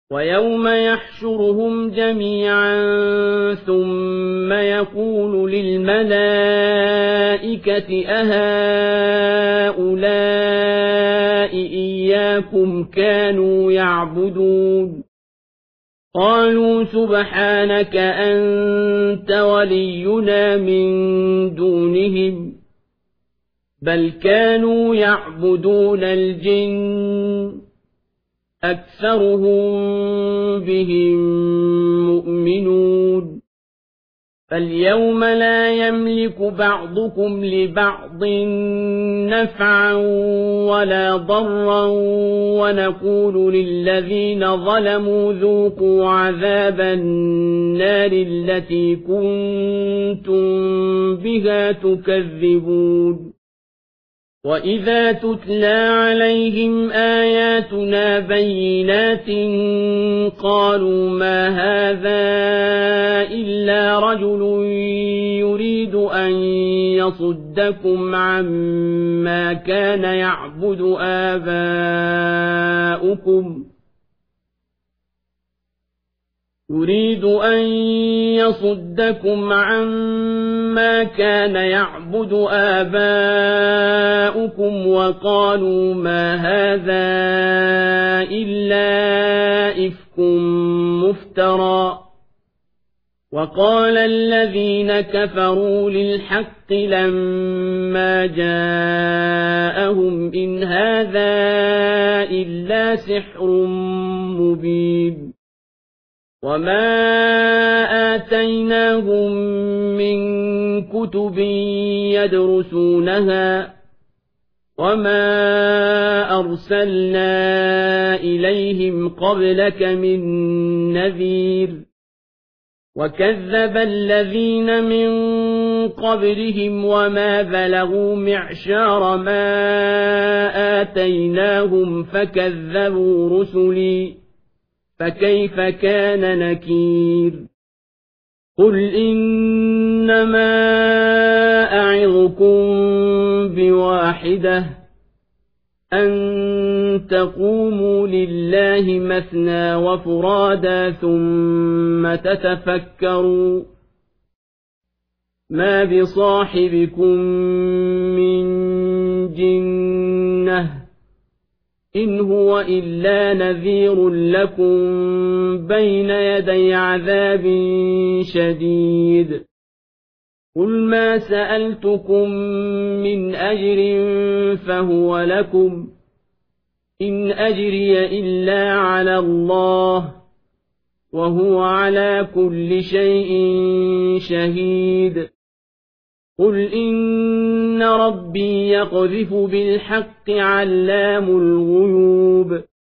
ويوم يحشرهم جميعا ثم يقول للملائكة أهؤلاء إياكم كانوا يعبدون قالوا سبحانك أنت ولينا من دونهم بل كانوا يعبدون الجن أكثرهم بهم مؤمنون فاليوم لا يملك بعضكم لبعض نفعا ولا ضرا ونقول للذين ظلموا ذوقوا عذاب النار التي كنتم بها تكذبون وإذا تتلى عليهم آياتنا بينات قالوا ما هذا إلا رجل يريد أن يصدكم عما كان يعبد آباؤكم وقالوا ما هذا إلا إفك مفترى وقال الذين كفروا للحق لما جاءهم إن هذا إلا سحر مبين وما آتيناهم من كتب يدرسونها وما أرسلنا إليهم قبلك من نذير وكذب الذين من قبلهم وما بلغوا معشار ما آتيناهم فكذبوا رسلي فكيف كان نكير قل إنما أعظكم بواحدة أن تقوموا لله مثنى وفرادا ثم تتفكروا ما بصاحبكم من جنة إن هو إلا نذير لكم بين يدي عذاب شديد قل ما سألتكم من أجر فهو لكم إن أجري إلا على الله وهو على كل شيء شهيد قل إن ربي يقذف بالحق علام الغيوب